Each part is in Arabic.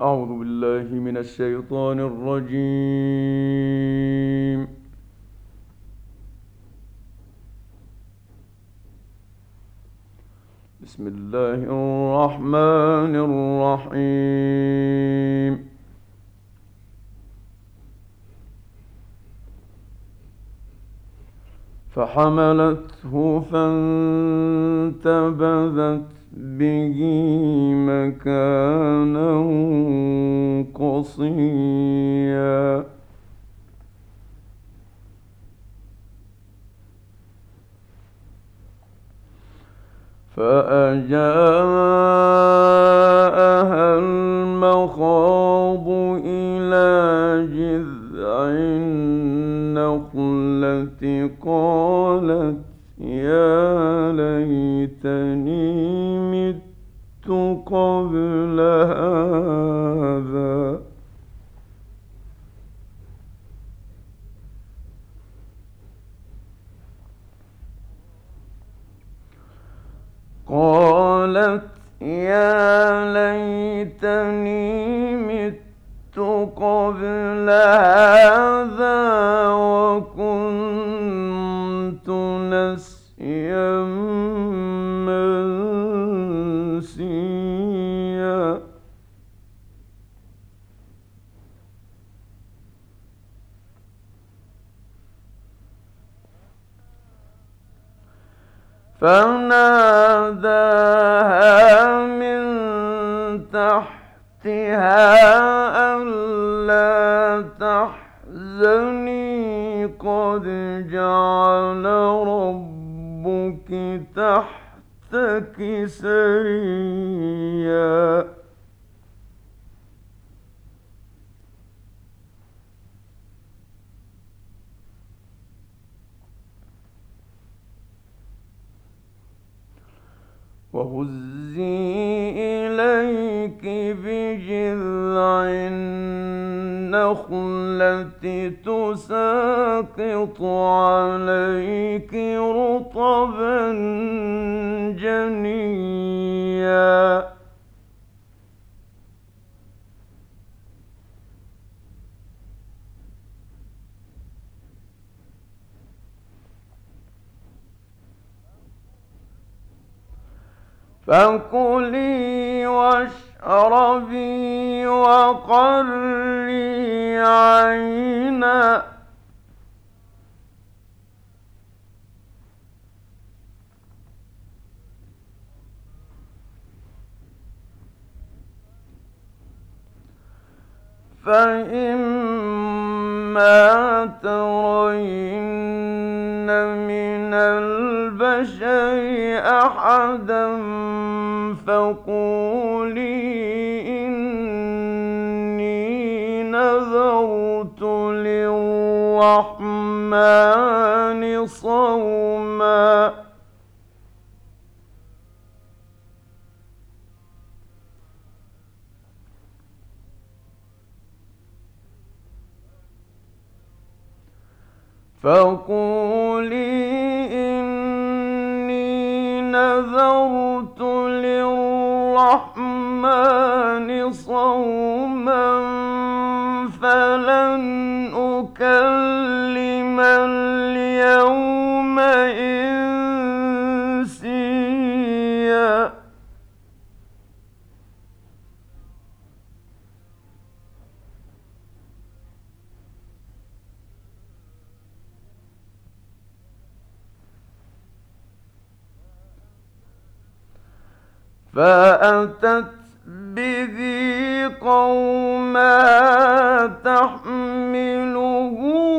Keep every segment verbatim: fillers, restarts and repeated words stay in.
أعوذ بالله من الشيطان الرجيم. بسم الله الرحمن الرحيم. فحملته فانتبذت به مكانا قصيا فأجاءها المخاض إلى جذع النخلة قالت يا ليتني مت قبل هذا قالت يا ليتني مت قبل هذا وكنت نسيا منسيا فناداها من تحتها ألا تحزني قد جعل ربك تحتك سريا وهزي إليك بجذع النخلة تساقط عليك رطبا جنيا فكلي واشربي وقري عينا فإما ترين من البشر أحدا فقولي إني نذرت للرحمن صوما فقولي إني نذرت للرحمن صوما فلن أكلم اليوم إنسيا فأتت به قومها تحمله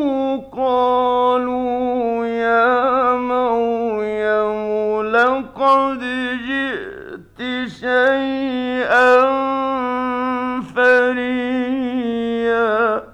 قالوا يا مريم لقد جئت شيئا فريا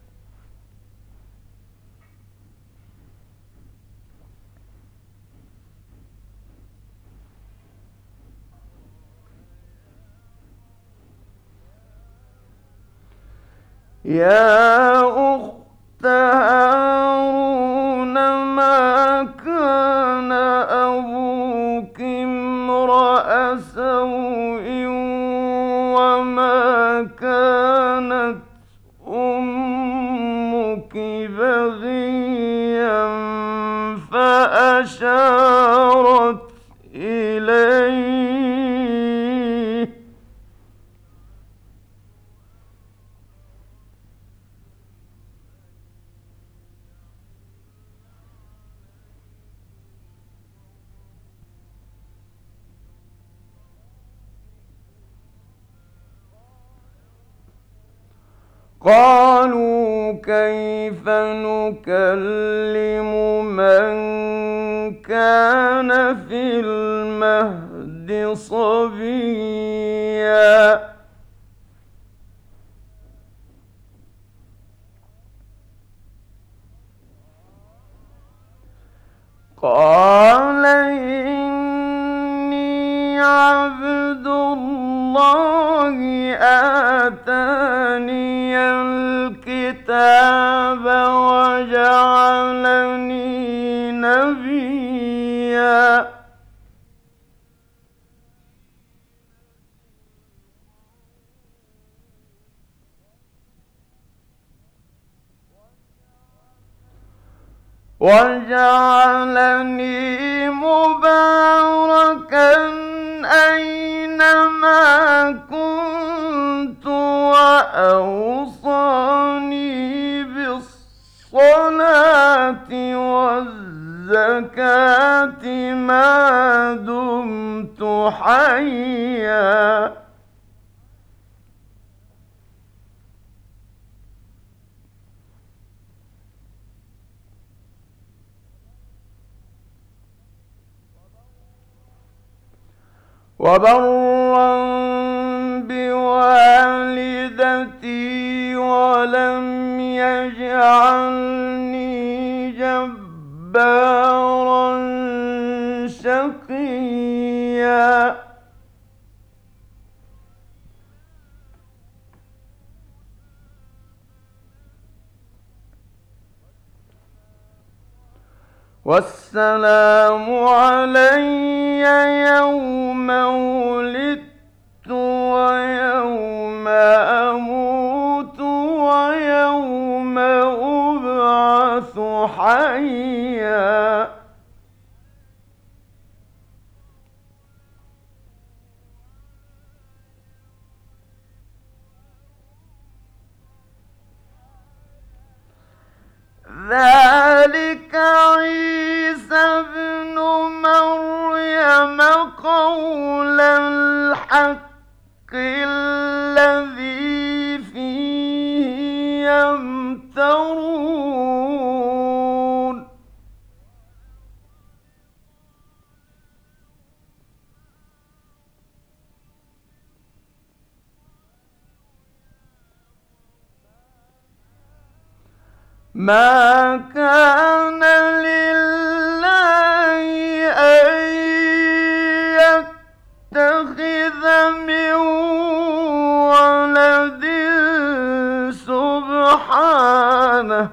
يا أخت هارون ما كان أبوك امرأ سوء وما كانت قالوا كيف نكلم من كان في المهد صبيا قال إني عبد الله آتاني الكتاب وجعلني نبيا وجعلني مباركا أينما كنت وأوصاني بالصلاة والزكاة ما دمت حيا وبرا بوالدتي ولم يجعلني جبارا شقيا والسلام علي يوم ولدت ويوم أموت ويوم أبعث حيا ذلك عيسى ابن مريم قول الحق الذي فيه يمترون ما كان لله أن يتخذ من ولد سبحانه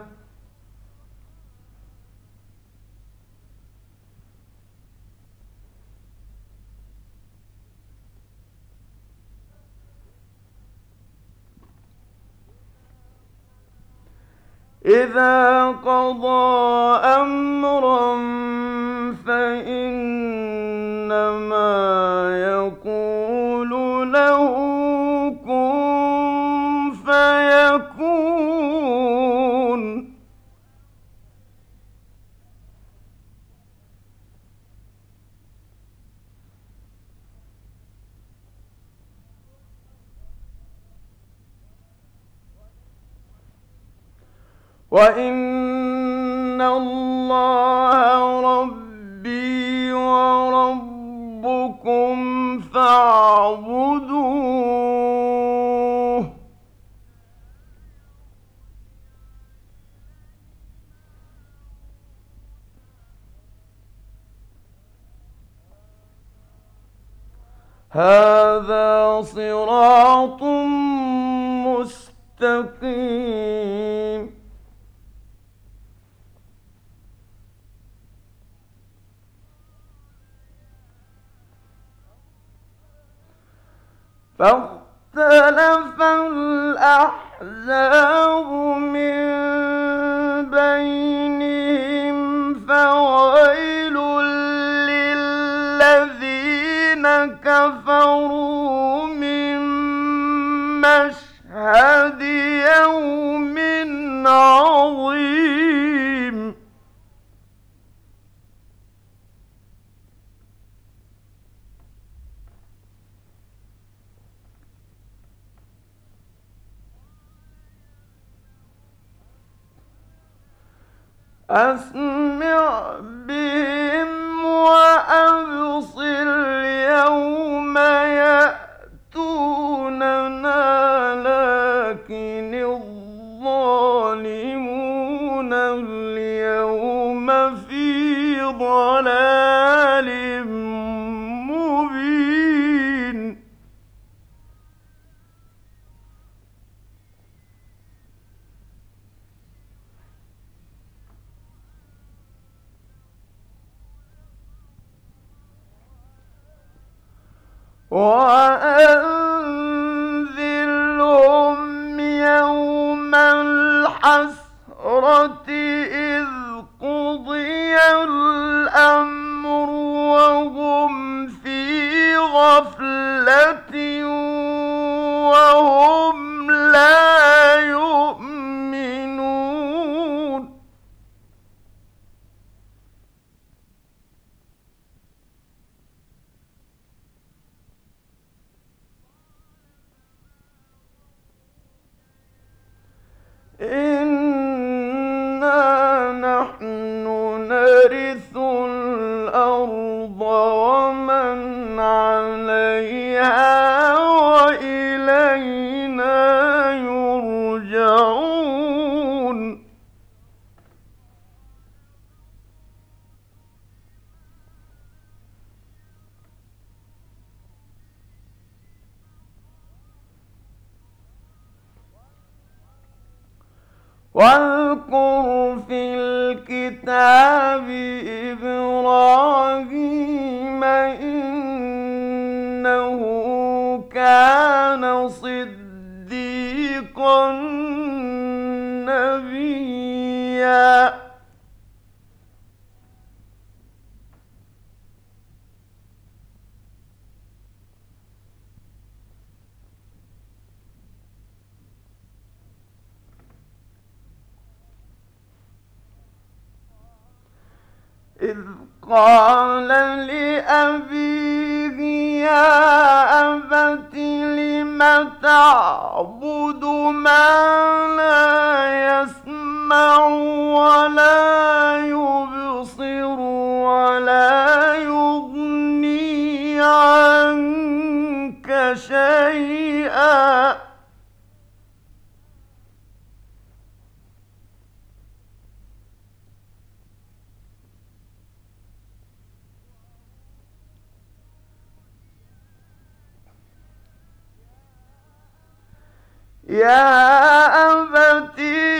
إذا قضى أمرا فإنما يقول له كن فيكون وإن الله ربي وربكم فاعبدوه هذا صراط مستقيم فاختلف الأحزاب من بينهم فويل للذين كفروا من مشهد يوم عظيم أسمع بهم وأبصر يوم يأتوننا، لكن الظالمون اليوم في ضلال مبين. وأنذرهم يوم الحسرة إذ قضي الأمر وهم في غفلة وهم لا يؤمنون. إنا نحن نرث الأرض ومن عليها وإلينا يرجعون. واذكر في الكتاب إبراهيم إنه كان صديقا نبيا. إذ قال لأبيه يا أبت لم تعبد ما لا يسمع ولا يبصر ولا يغني عنك شيئا. يا أبت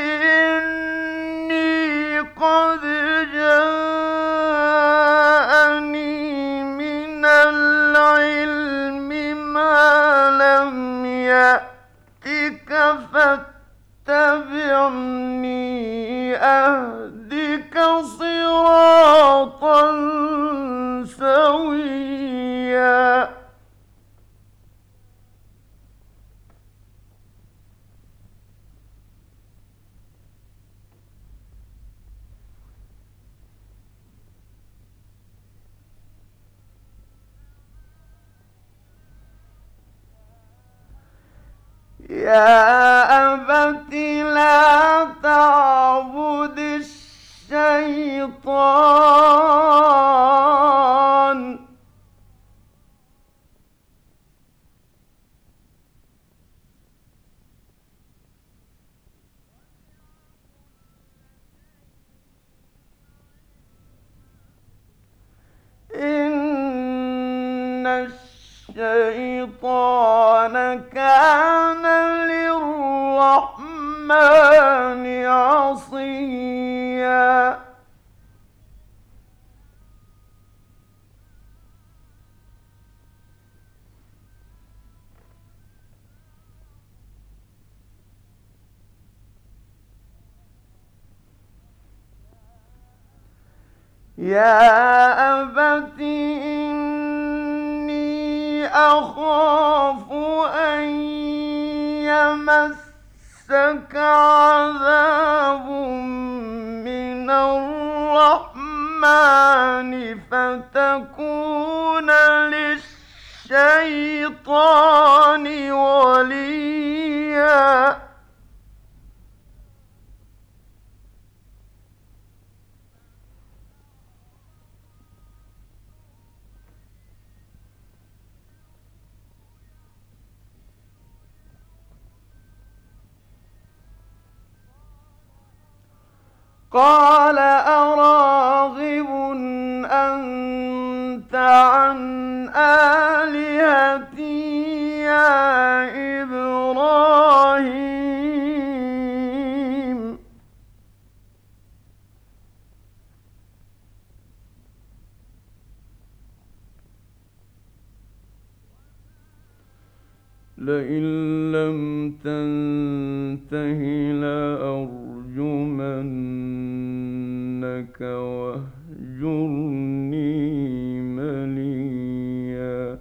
إني قد جاءني من العلم ما لم يأتك فاتبعني أهدك صراطا سويا. يا أبت لا تعبد الشيطان إن الشيطان كان للرحمن عصيا. يا أبت إني أخاف أن يمسك عذاب من الرحمن فتكون للشيطان وليا. قال أراغب أنت عن آلهتي يا إبراهيم لئن لم تنته لأرجمنك واهجرني مليا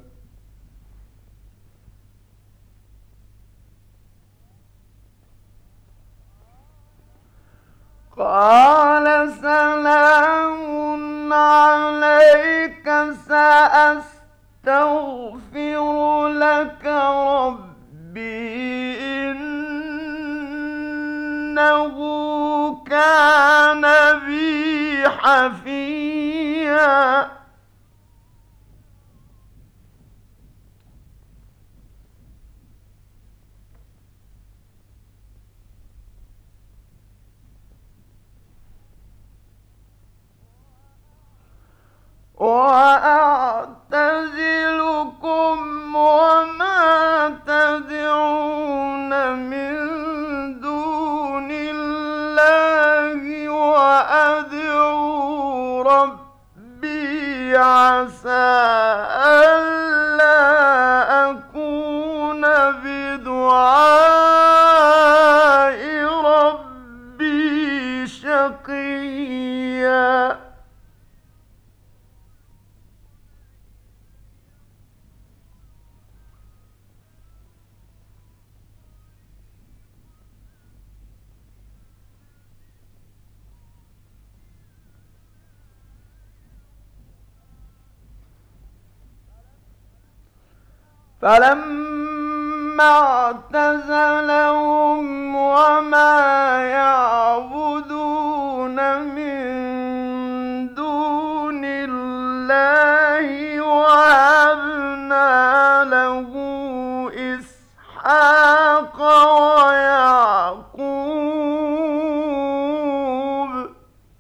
قال سلام عليك سأستغفر لك ربي إنه كان بي حفيا وأعتزلكم وما تدعون من دون الله وأدعو ربي عسى ألا أكون بدعاء ربي شقيا فلما اعتزلهم وما يعبدون من دون الله وهبنا له إسحاق ويعقوب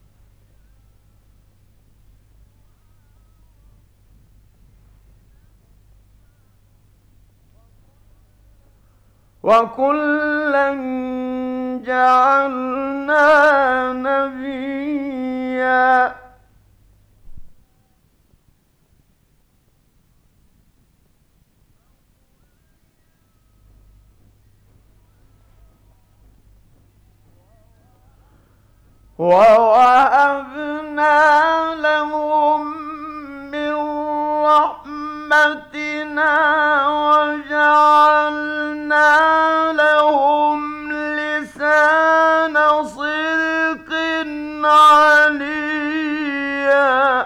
وكلا جعلنا نبيا ووهبنا لهم من رحمتنا وجعلنا لهم لسان صدق عليا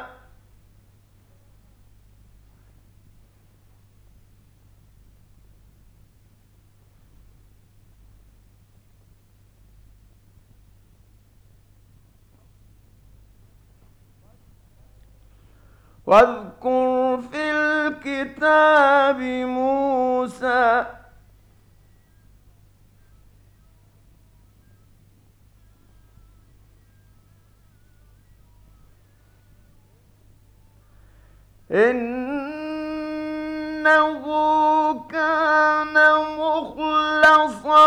واذكر في الكتاب موسى إنه كان مخلصا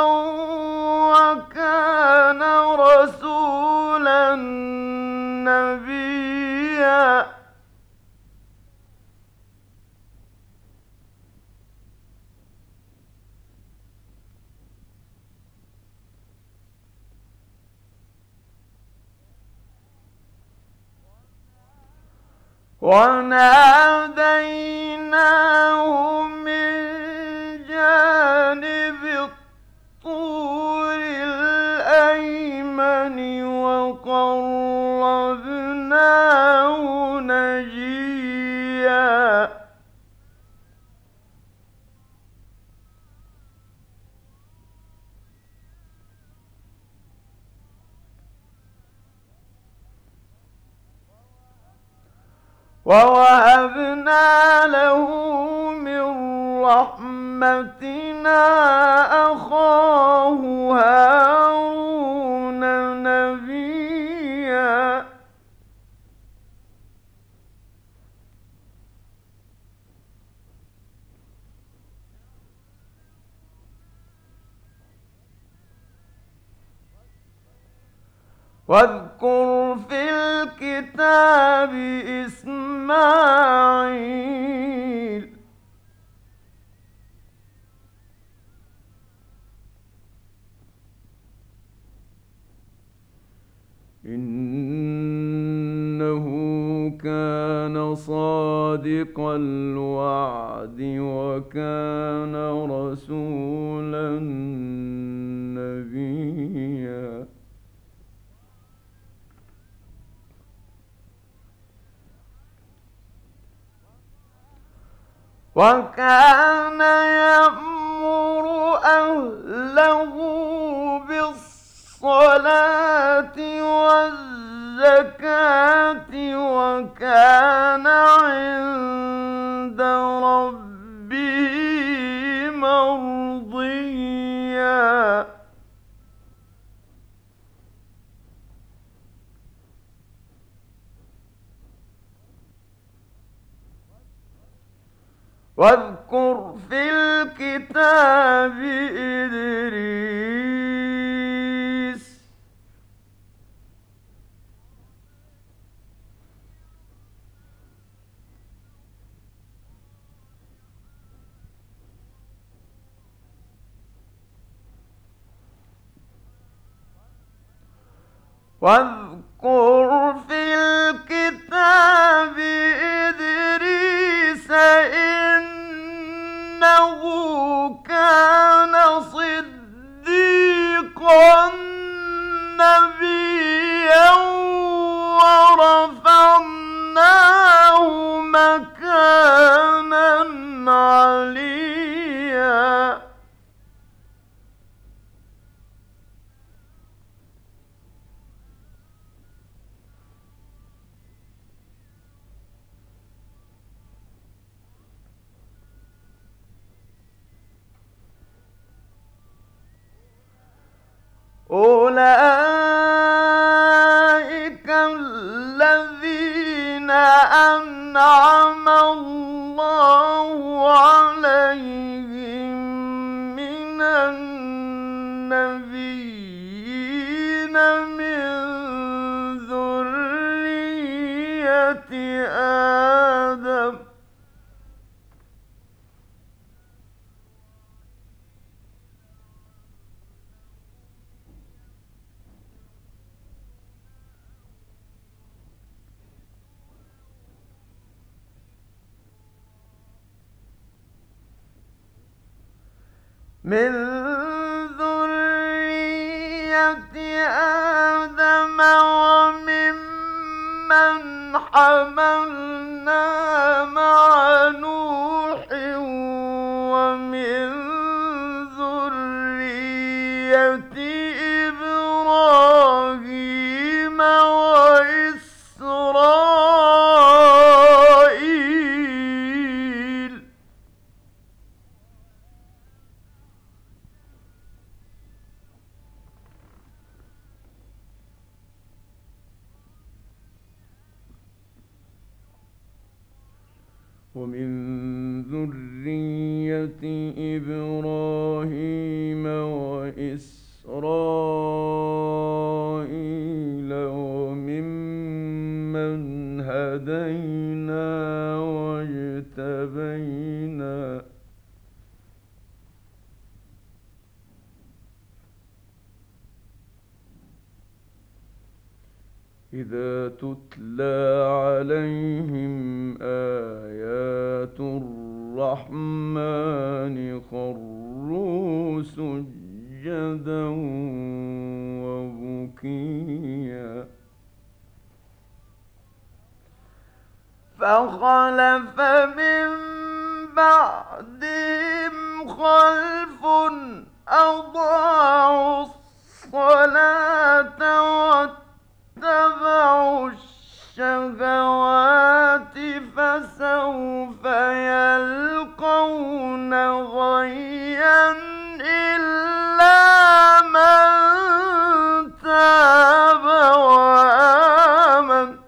وكان رسولا نبيا وناديناه من جانب الطور الأيمن وقربناه نجيا ووهبنا له من رحمتنا أخاه هارون نبيا واذكر في الكتاب إسماعيل إنه كان صادق الوعد وكان رسولا نبيا وكان يأمر أهله بالصلاة والزكاة وكان عند ربه مرضيا واذكر في الكتاب إدريس واذكر في الكتاب إدريس إنه كان صديقا نبيا ورفعناه مكانا عليا أولئك الذين أنعم الله عليهم من النبيين من ذرية آدم من ذرية آدم وممن حملنا مع نوح ومن ذرية إبراهيم وإسرائيل ومن ذرية إبراهيم وإسرائيل وممن هدينا واجتبينا إذا تتلى عليهم آيات الرحمن خروا سجدا وبكيا فخلف من بعدهم خلف أضاعوا الصلاة واتبعوا الشهوات فسوف يلقون غيا إلا من تاب وآمن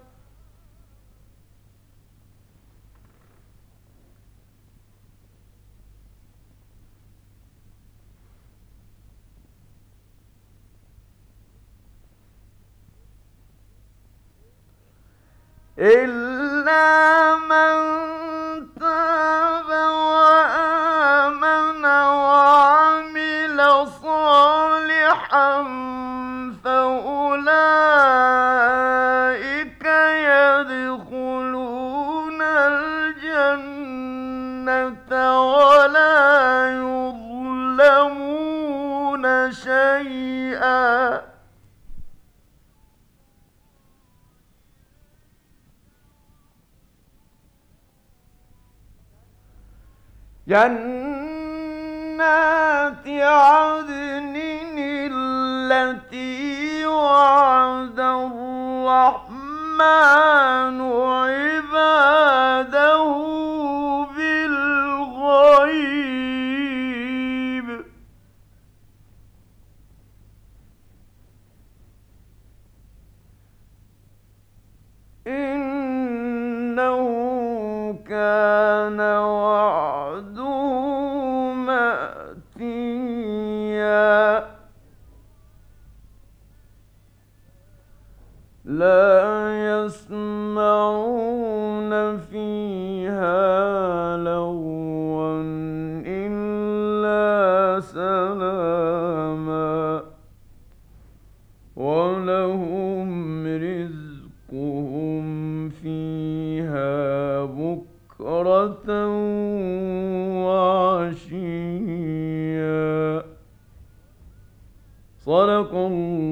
إلا من تاب وآمن وعمل صالحا فأولئك يدخلون الجنة ولا يظلمون شيئا. جنات عدن التي وعد الرحمن عباده بالغيب. إنه كان وعده مأتيا. لا يسمعون فيها لغوا إلا سلاما ولهم رزقهم فيها بكرة وعشيا. صدق الله